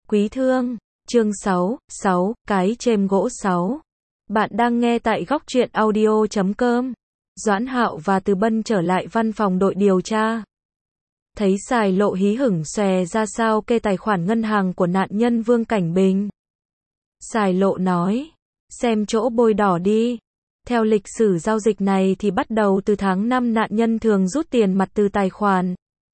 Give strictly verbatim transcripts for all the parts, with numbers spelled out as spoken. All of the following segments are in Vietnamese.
Quý thương, chương sáu, sáu, cái chêm gỗ sáu. Bạn đang nghe tại góc truyện audio chấm com. Doãn Hạo và Từ Bân trở lại văn phòng đội điều tra. Thấy Sài Lộ hí hửng xòe ra sao kê tài khoản ngân hàng của nạn nhân Vương Cảnh Bình. Sài Lộ nói, xem chỗ bôi đỏ đi. Theo lịch sử giao dịch này thì bắt đầu từ tháng năm nạn nhân thường rút tiền mặt từ tài khoản.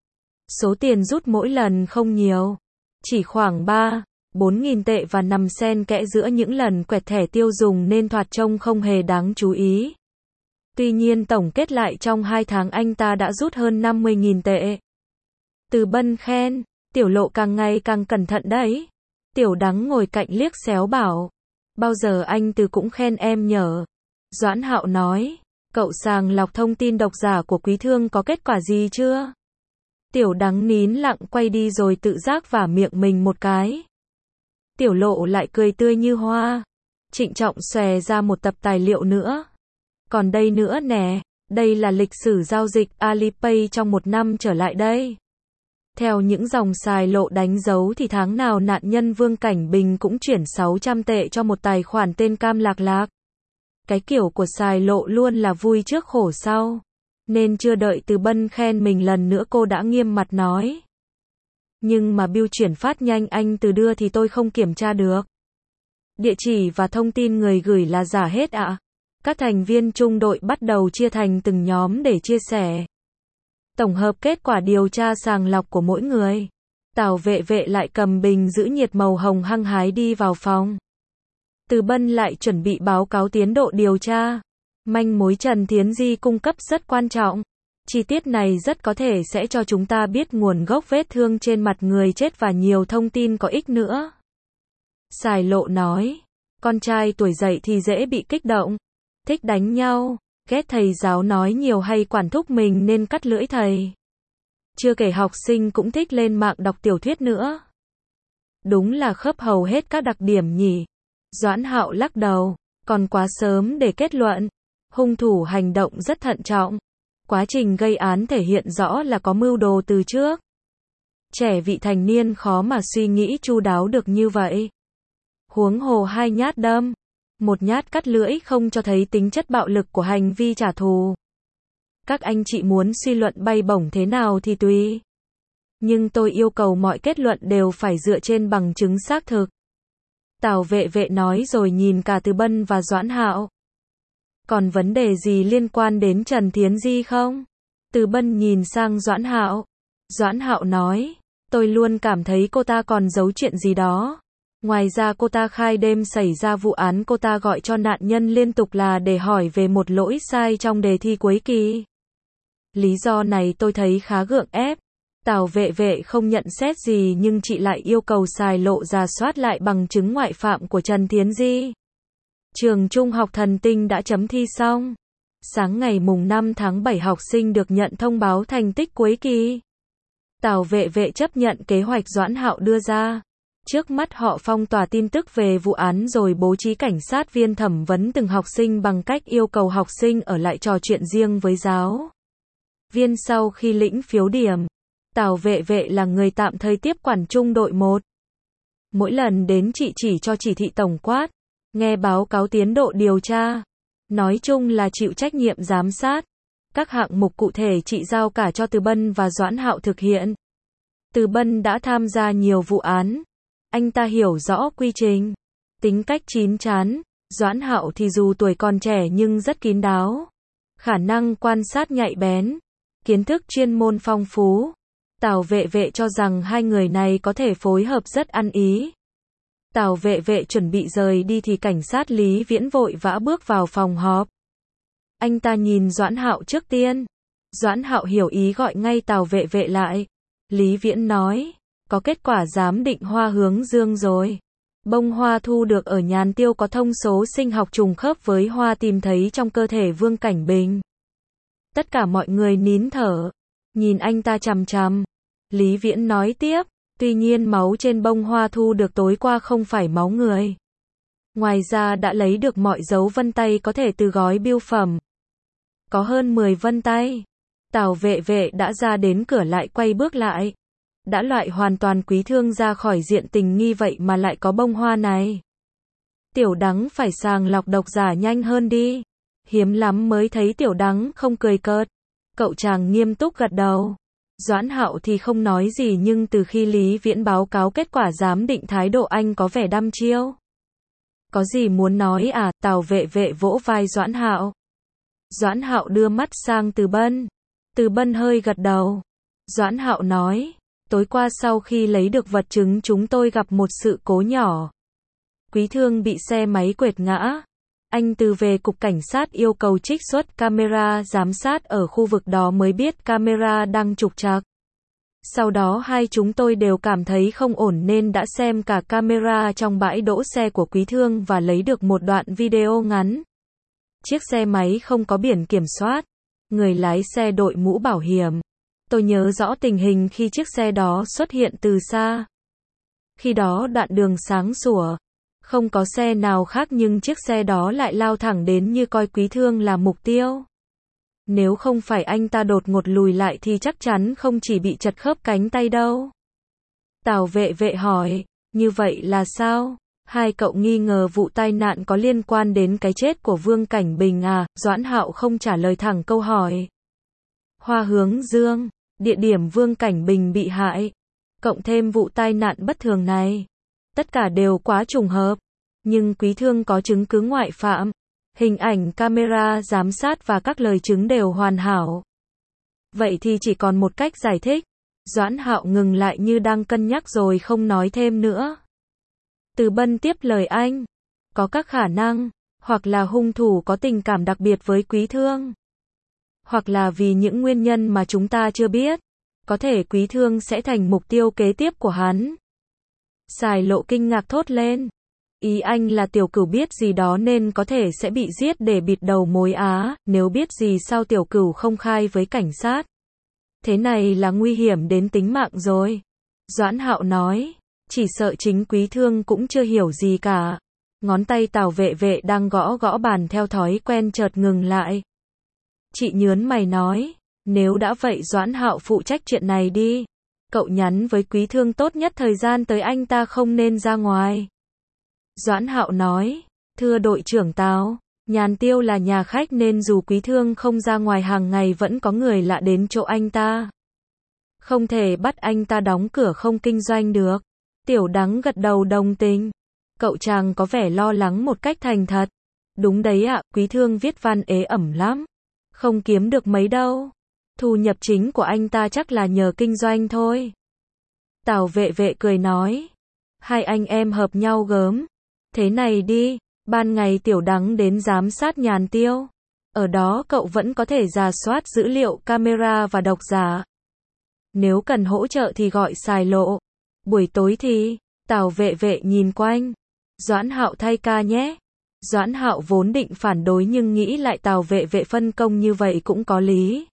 Số tiền rút mỗi lần không nhiều, chỉ khoảng ba, bốn nghìn tệ và nằm xen kẽ giữa những lần quẹt thẻ tiêu dùng nên thoạt trông không hề đáng chú ý. Tuy nhiên tổng kết lại trong hai tháng anh ta đã rút hơn năm mươi nghìn tệ. Từ Bân khen, Tiểu Lộ càng ngày càng cẩn thận đấy. Tiểu Đắng ngồi cạnh liếc xéo bảo, bao giờ anh Từ cũng khen em nhở. Doãn Hạo nói, cậu sàng lọc thông tin độc giả của Quý Thương có kết quả gì chưa? Tiểu Đắng nín lặng quay đi rồi tự giác vả miệng mình một cái. Tiểu Lộ lại cười tươi như hoa, trịnh trọng xòe ra một tập tài liệu nữa. Còn đây nữa nè, đây là lịch sử giao dịch Alipay trong một năm trở lại đây. Theo những dòng Sài Lộ đánh dấu thì tháng nào nạn nhân Vương Cảnh Bình cũng chuyển sáu trăm tệ cho một tài khoản tên Cam Lạc Lạc. Cái kiểu của Sài Lộ luôn là vui trước khổ sau. Nên chưa đợi Từ Bân khen mình lần nữa cô đã nghiêm mặt nói. Nhưng mà bưu chuyển phát nhanh anh Từ đưa thì tôi không kiểm tra được. Địa chỉ và thông tin người gửi là giả hết ạ. À? Các thành viên trung đội bắt đầu chia thành từng nhóm để chia sẻ. Tổng hợp kết quả điều tra sàng lọc của mỗi người. Tào vệ vệ lại cầm bình giữ nhiệt màu hồng hăng hái đi vào phòng. Từ Bân lại chuẩn bị báo cáo tiến độ điều tra. Manh mối Trần Thiến Di cung cấp rất quan trọng. Chi tiết này rất có thể sẽ cho chúng ta biết nguồn gốc vết thương trên mặt người chết và nhiều thông tin có ích nữa. Sài Lộ nói, con trai tuổi dậy thì dễ bị kích động, thích đánh nhau, ghét thầy giáo nói nhiều hay quản thúc mình nên cắt lưỡi thầy. Chưa kể học sinh cũng thích lên mạng đọc tiểu thuyết nữa. Đúng là khớp hầu hết các đặc điểm nhỉ. Doãn Hạo lắc đầu, còn quá sớm để kết luận. Hung thủ hành động rất thận trọng. Quá trình gây án thể hiện rõ là có mưu đồ từ trước. Trẻ vị thành niên khó mà suy nghĩ chu đáo được như vậy. Huống hồ hai nhát đâm, một nhát cắt lưỡi không cho thấy tính chất bạo lực của hành vi trả thù. Các anh chị muốn suy luận bay bổng thế nào thì tùy. Nhưng tôi yêu cầu mọi kết luận đều phải dựa trên bằng chứng xác thực. Tào vệ vệ nói rồi nhìn cả Từ Bân và Doãn Hạo. Còn vấn đề gì liên quan đến Trần Thiến Di không? Từ Bân nhìn sang Doãn Hạo. Doãn Hạo nói, tôi luôn cảm thấy cô ta còn giấu chuyện gì đó. Ngoài ra cô ta khai đêm xảy ra vụ án cô ta gọi cho nạn nhân liên tục là để hỏi về một lỗi sai trong đề thi cuối kỳ. Lý do này tôi thấy khá gượng ép. Tào vệ vệ không nhận xét gì nhưng chị lại yêu cầu Sài Lộ rà soát lại bằng chứng ngoại phạm của Trần Thiến Di. Trường Trung học Thần Tinh đã chấm thi xong. Sáng ngày mùng năm tháng bảy học sinh được nhận thông báo thành tích cuối kỳ. Tào vệ vệ chấp nhận kế hoạch Doãn Hạo đưa ra. Trước mắt họ phong tỏa tin tức về vụ án rồi bố trí cảnh sát viên thẩm vấn từng học sinh bằng cách yêu cầu học sinh ở lại trò chuyện riêng với giáo viên sau khi lĩnh phiếu điểm. Tào vệ vệ là người tạm thời tiếp quản trung đội một. Mỗi lần đến chị chỉ cho chỉ thị tổng quát, nghe báo cáo tiến độ điều tra. Nói chung là chịu trách nhiệm giám sát. Các hạng mục cụ thể chị giao cả cho Từ Bân và Doãn Hạo thực hiện. Từ Bân đã tham gia nhiều vụ án. Anh ta hiểu rõ quy trình. Tính cách chín chắn. Doãn Hạo thì dù tuổi còn trẻ nhưng rất kín đáo. Khả năng quan sát nhạy bén. Kiến thức chuyên môn phong phú. Tào vệ vệ cho rằng hai người này có thể phối hợp rất ăn ý. Tào vệ vệ chuẩn bị rời đi thì cảnh sát Lý Viễn vội vã bước vào phòng họp. Anh ta nhìn Doãn Hạo trước tiên. Doãn Hạo hiểu ý gọi ngay Tào vệ vệ lại. Lý Viễn nói, có kết quả giám định hoa hướng dương rồi. Bông hoa thu được ở Nhàn Tiêu có thông số sinh học trùng khớp với hoa tìm thấy trong cơ thể Vương Cảnh Bình. Tất cả mọi người nín thở, nhìn anh ta chằm chằm. Lý Viễn nói tiếp, tuy nhiên máu trên bông hoa thu được tối qua không phải máu người. Ngoài ra đã lấy được mọi dấu vân tay có thể từ gói bưu phẩm. Có hơn mười vân tay. Tào vệ vệ đã ra đến cửa lại quay bước lại. Đã loại hoàn toàn Quý Thương ra khỏi diện tình nghi vậy mà lại có bông hoa này. Tiểu Đắng phải sàng lọc độc giả nhanh hơn đi. Hiếm lắm mới thấy Tiểu Đắng không cười cợt. Cậu chàng nghiêm túc gật đầu. Doãn Hạo thì không nói gì, nhưng từ khi Lý Viễn báo cáo kết quả giám định thái độ anh có vẻ đăm chiêu. Có gì muốn nói à? Tào Vệ Vệ vỗ vai Doãn Hạo. Doãn Hạo đưa mắt sang Từ Bân. Từ Bân hơi gật đầu. Doãn Hạo nói, tối qua sau khi lấy được vật chứng chúng tôi gặp một sự cố nhỏ. Quý Thương bị xe máy quệt ngã. Anh Từ về cục cảnh sát yêu cầu trích xuất camera giám sát ở khu vực đó mới biết camera đang trục trặc. Sau đó hai chúng tôi đều cảm thấy không ổn nên đã xem cả camera trong bãi đỗ xe của Quý Thương và lấy được một đoạn video ngắn. Chiếc xe máy không có biển kiểm soát. Người lái xe đội mũ bảo hiểm. Tôi nhớ rõ tình hình khi chiếc xe đó xuất hiện từ xa. Khi đó đoạn đường sáng sủa. Không có xe nào khác nhưng chiếc xe đó lại lao thẳng đến như coi Quý Thương là mục tiêu. Nếu không phải anh ta đột ngột lùi lại thì chắc chắn không chỉ bị chật khớp cánh tay đâu. Tào Vệ Vệ hỏi, như vậy là sao? Hai cậu nghi ngờ vụ tai nạn có liên quan đến cái chết của Vương Cảnh Bình à? Doãn Hạo không trả lời thẳng câu hỏi. Hoa Hướng Dương, địa điểm Vương Cảnh Bình bị hại, cộng thêm vụ tai nạn bất thường này. Tất cả đều quá trùng hợp. Nhưng Quý Thương có chứng cứ ngoại phạm. Hình ảnh camera giám sát và các lời chứng đều hoàn hảo. Vậy thì chỉ còn một cách giải thích. Doãn Hạo ngừng lại như đang cân nhắc rồi không nói thêm nữa. Từ Bân tiếp lời anh. Có các khả năng, hoặc là hung thủ có tình cảm đặc biệt với Quý Thương. Hoặc là vì những nguyên nhân mà chúng ta chưa biết. Có thể Quý Thương sẽ thành mục tiêu kế tiếp của hắn. Sài Lộ kinh ngạc thốt lên. Ý anh là Tiểu Cửu biết gì đó nên có thể sẽ bị giết để bịt đầu mối á, nếu biết gì sao Tiểu Cửu không khai với cảnh sát. Thế này là nguy hiểm đến tính mạng rồi. Doãn Hạo nói, chỉ sợ chính Quý Thương cũng chưa hiểu gì cả. Ngón tay Tào Vệ Vệ đang gõ gõ bàn theo thói quen chợt ngừng lại. Chị nhớn mày nói, nếu đã vậy Doãn Hạo phụ trách chuyện này đi. Cậu nhắn với Quý Thương tốt nhất thời gian tới anh ta không nên ra ngoài. Doãn Hạo nói, thưa đội trưởng Tào, Nhàn Tiêu là nhà khách nên dù Quý Thương không ra ngoài hàng ngày vẫn có người lạ đến chỗ anh ta. Không thể bắt anh ta đóng cửa không kinh doanh được. Tiểu Đắng gật đầu đồng tình. Cậu chàng có vẻ lo lắng một cách thành thật. Đúng đấy ạ, Quý Thương viết văn ế ẩm lắm. Không kiếm được mấy đâu. Thu nhập chính của anh ta chắc là nhờ kinh doanh thôi. Tào Vệ Vệ cười nói. Hai anh em hợp nhau gớm. Thế này đi, ban ngày Tiểu Đắng đến giám sát Nhàn Tiêu. Ở đó cậu vẫn có thể rà soát dữ liệu camera và độc giả. Nếu cần hỗ trợ thì gọi Sài Lộ. Buổi tối thì, Tào Vệ Vệ nhìn quanh. Doãn Hạo thay ca nhé. Doãn Hạo vốn định phản đối nhưng nghĩ lại Tào Vệ Vệ phân công như vậy cũng có lý.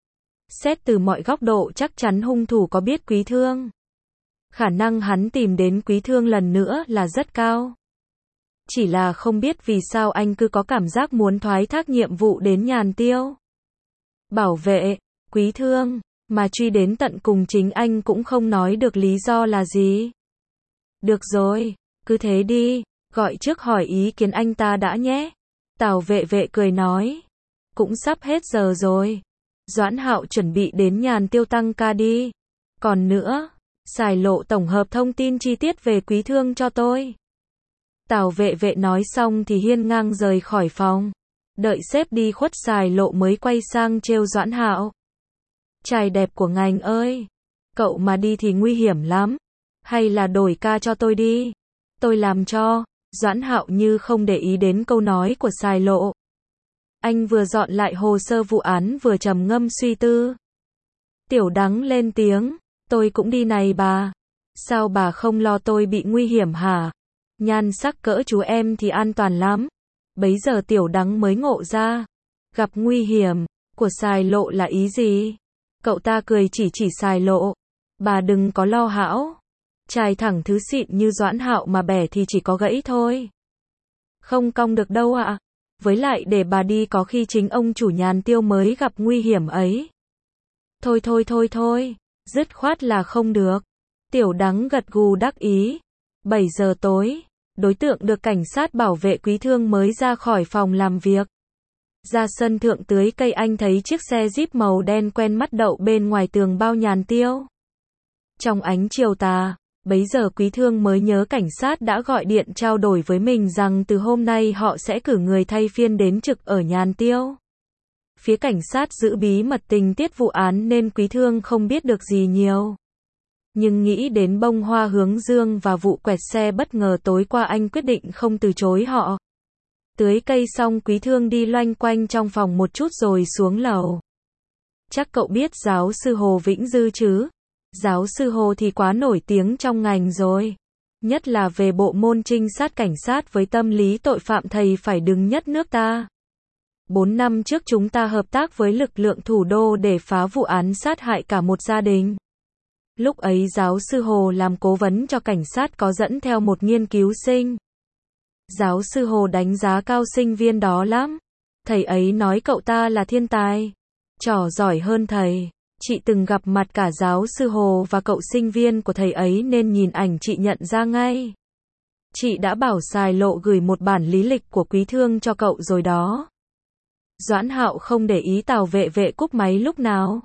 Xét từ mọi góc độ chắc chắn hung thủ có biết Quý Thương. Khả năng hắn tìm đến Quý Thương lần nữa là rất cao. Chỉ là không biết vì sao anh cứ có cảm giác muốn thoái thác nhiệm vụ đến Nhàn Tiêu. Bảo vệ, Quý Thương, mà truy đến tận cùng chính anh cũng không nói được lý do là gì. Được rồi, cứ thế đi, gọi trước hỏi ý kiến anh ta đã nhé. Tào Vệ Vệ cười nói. Cũng sắp hết giờ rồi. Doãn Hạo chuẩn bị đến Nhàn Tiêu tăng ca đi. Còn nữa, Sài Lộ tổng hợp thông tin chi tiết về Quý Thương cho tôi. Tào Vệ Vệ nói xong thì hiên ngang rời khỏi phòng. Đợi sếp đi khuất Sài Lộ mới quay sang trêu Doãn Hạo. Trai đẹp của ngành ơi, cậu mà đi thì nguy hiểm lắm. Hay là đổi ca cho tôi đi. Tôi làm cho. Doãn Hạo như không để ý đến câu nói của Sài Lộ. Anh vừa dọn lại hồ sơ vụ án vừa trầm ngâm suy tư. Tiểu Đắng lên tiếng. Tôi cũng đi này bà. Sao bà không lo tôi bị nguy hiểm hả? Nhan sắc cỡ chú em thì an toàn lắm. Bấy giờ Tiểu Đắng mới ngộ ra. Gặp nguy hiểm của Sài Lộ là ý gì? Cậu ta cười chỉ chỉ Sài Lộ. Bà đừng có lo hão. Trai thẳng thứ xịn như Doãn Hạo mà bẻ thì chỉ có gãy thôi. Không cong được đâu ạ. Với lại để bà đi có khi chính ông chủ Nhàn Tiêu mới gặp nguy hiểm ấy. Thôi thôi thôi thôi. Dứt khoát là không được. Tiểu Đắng gật gù đắc ý. bảy giờ tối, đối tượng được cảnh sát bảo vệ Quý Thương mới ra khỏi phòng làm việc. Ra sân thượng tưới cây anh thấy chiếc xe Jeep màu đen quen mắt đậu bên ngoài tường bao Nhàn Tiêu. Trong ánh chiều tà, bấy giờ Quý Thương mới nhớ cảnh sát đã gọi điện trao đổi với mình rằng từ hôm nay họ sẽ cử người thay phiên đến trực ở Nhàn Tiêu. Phía cảnh sát giữ bí mật tình tiết vụ án nên Quý Thương không biết được gì nhiều. Nhưng nghĩ đến bông hoa hướng dương và vụ quẹt xe bất ngờ tối qua anh quyết định không từ chối họ. Tưới cây xong Quý Thương đi loanh quanh trong phòng một chút rồi xuống lầu. Chắc cậu biết giáo sư Hồ Vĩnh Dư chứ? Giáo sư Hồ thì quá nổi tiếng trong ngành rồi. Nhất là về bộ môn trinh sát cảnh sát với tâm lý tội phạm thầy phải đứng nhất nước ta. Bốn năm trước chúng ta hợp tác với lực lượng thủ đô để phá vụ án sát hại cả một gia đình. Lúc ấy giáo sư Hồ làm cố vấn cho cảnh sát có dẫn theo một nghiên cứu sinh. Giáo sư Hồ đánh giá cao sinh viên đó lắm. Thầy ấy nói cậu ta là thiên tài. Trò giỏi hơn thầy. Chị từng gặp mặt cả giáo sư Hồ và cậu sinh viên của thầy ấy nên nhìn ảnh chị nhận ra ngay. Chị đã bảo Sài Lộ gửi một bản lý lịch của Quý Thương cho cậu rồi đó. Doãn Hạo không để ý Tào Vệ Vệ cúp máy lúc nào.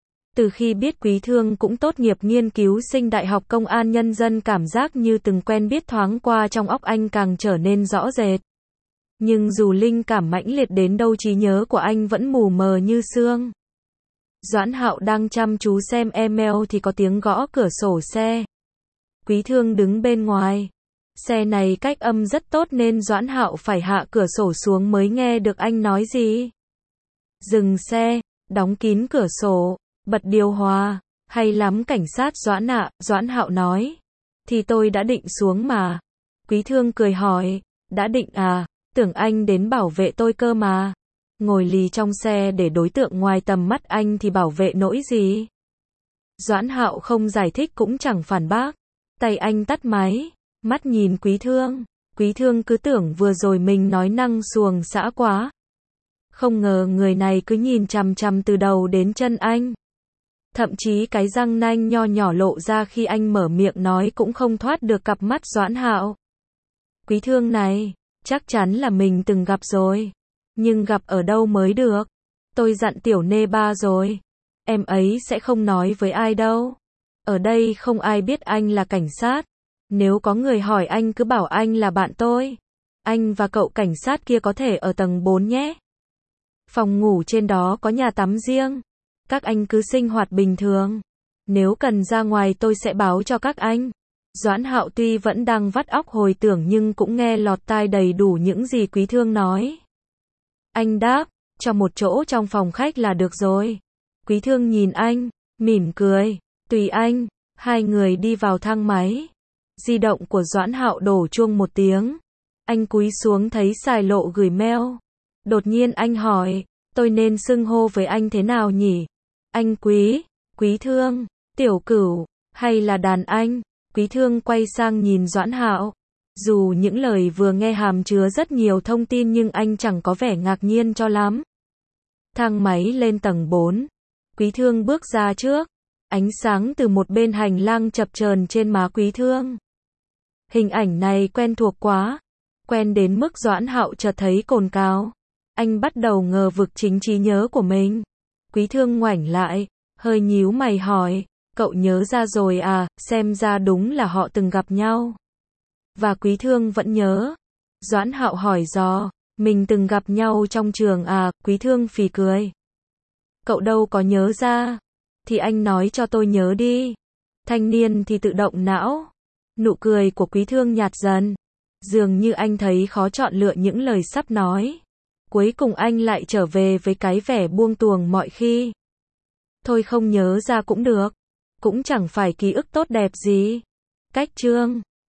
Từ khi biết Quý Thương cũng tốt nghiệp nghiên cứu sinh Đại học Công an Nhân dân, cảm giác như từng quen biết thoáng qua trong óc anh càng trở nên rõ rệt. Nhưng dù linh cảm mãnh liệt đến đâu trí nhớ của anh vẫn mù mờ như sương. Doãn Hạo đang chăm chú xem email thì có tiếng gõ cửa sổ xe. Quý Thương đứng bên ngoài. Xe này cách âm rất tốt nên Doãn Hạo phải hạ cửa sổ xuống mới nghe được anh nói gì. Dừng xe, đóng kín cửa sổ, bật điều hòa, hay lắm cảnh sát Doãn ạ, Doãn Hạo nói. Thì tôi đã định xuống mà. Quý Thương cười hỏi, đã định à, tưởng anh đến bảo vệ tôi cơ mà. Ngồi lì trong xe để đối tượng ngoài tầm mắt anh thì bảo vệ nỗi gì. Doãn Hạo không giải thích cũng chẳng phản bác. Tay anh tắt máy, mắt nhìn Quý Thương. Quý Thương cứ tưởng vừa rồi mình nói năng xuồng xã quá. Không ngờ người này cứ nhìn chằm chằm từ đầu đến chân anh. Thậm chí cái răng nanh nho nhỏ lộ ra khi anh mở miệng nói cũng không thoát được cặp mắt Doãn Hạo. Quý Thương này, chắc chắn là mình từng gặp rồi. Nhưng gặp ở đâu mới được? Tôi dặn Tiểu Nê Ba rồi. Em ấy sẽ không nói với ai đâu. Ở đây không ai biết anh là cảnh sát. Nếu có người hỏi anh cứ bảo anh là bạn tôi. Anh và cậu cảnh sát kia có thể ở tầng bốn nhé. Phòng ngủ trên đó có nhà tắm riêng. Các anh cứ sinh hoạt bình thường. Nếu cần ra ngoài tôi sẽ báo cho các anh. Doãn Hạo tuy vẫn đang vắt óc hồi tưởng nhưng cũng nghe lọt tai đầy đủ những gì Quý Thương nói. Anh đáp, cho một chỗ trong phòng khách là được rồi. Quý Thương nhìn anh, mỉm cười, tùy anh. Hai người đi vào thang máy. Di động của Doãn Hạo đổ chuông một tiếng. Anh cúi xuống thấy Sài Lộ gửi mail. Đột nhiên anh hỏi, tôi nên xưng hô với anh thế nào nhỉ? Anh Quý, Quý Thương, Tiểu Cửu, hay là đàn anh? Quý Thương quay sang nhìn Doãn Hạo. Dù những lời vừa nghe hàm chứa rất nhiều thông tin nhưng anh chẳng có vẻ ngạc nhiên cho lắm. Thang máy lên tầng bốn. Quý Thương bước ra trước. Ánh sáng từ một bên hành lang chập chờn trên má Quý Thương. Hình ảnh này quen thuộc quá. Quen đến mức Doãn Hạo chợt thấy cồn cào. Anh bắt đầu ngờ vực chính trí nhớ của mình. Quý Thương ngoảnh lại, hơi nhíu mày hỏi, cậu nhớ ra rồi à, xem ra đúng là họ từng gặp nhau. Và Quý Thương vẫn nhớ. Doãn Hạo hỏi dò, mình từng gặp nhau trong trường à, Quý Thương phì cười. Cậu đâu có nhớ ra. Thì anh nói cho tôi nhớ đi. Thanh niên thì tự động não. Nụ cười của Quý Thương nhạt dần. Dường như anh thấy khó chọn lựa những lời sắp nói. Cuối cùng anh lại trở về với cái vẻ buông tuồng mọi khi. Thôi không nhớ ra cũng được. Cũng chẳng phải ký ức tốt đẹp gì. Cách chương